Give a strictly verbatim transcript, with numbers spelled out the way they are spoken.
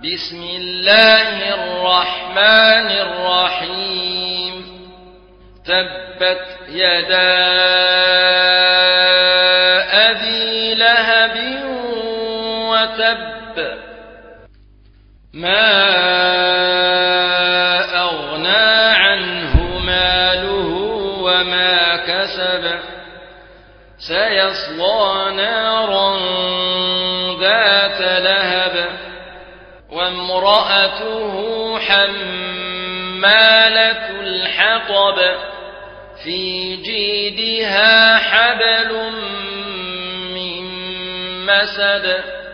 بسم الله الرحمن الرحيم تبت يدا أبي لهب وتب ما أغنى عنه ماله وما كسب سيصلى نارا ذات لهب وامرأته حمالة الحطب في جيدها حبل من مسد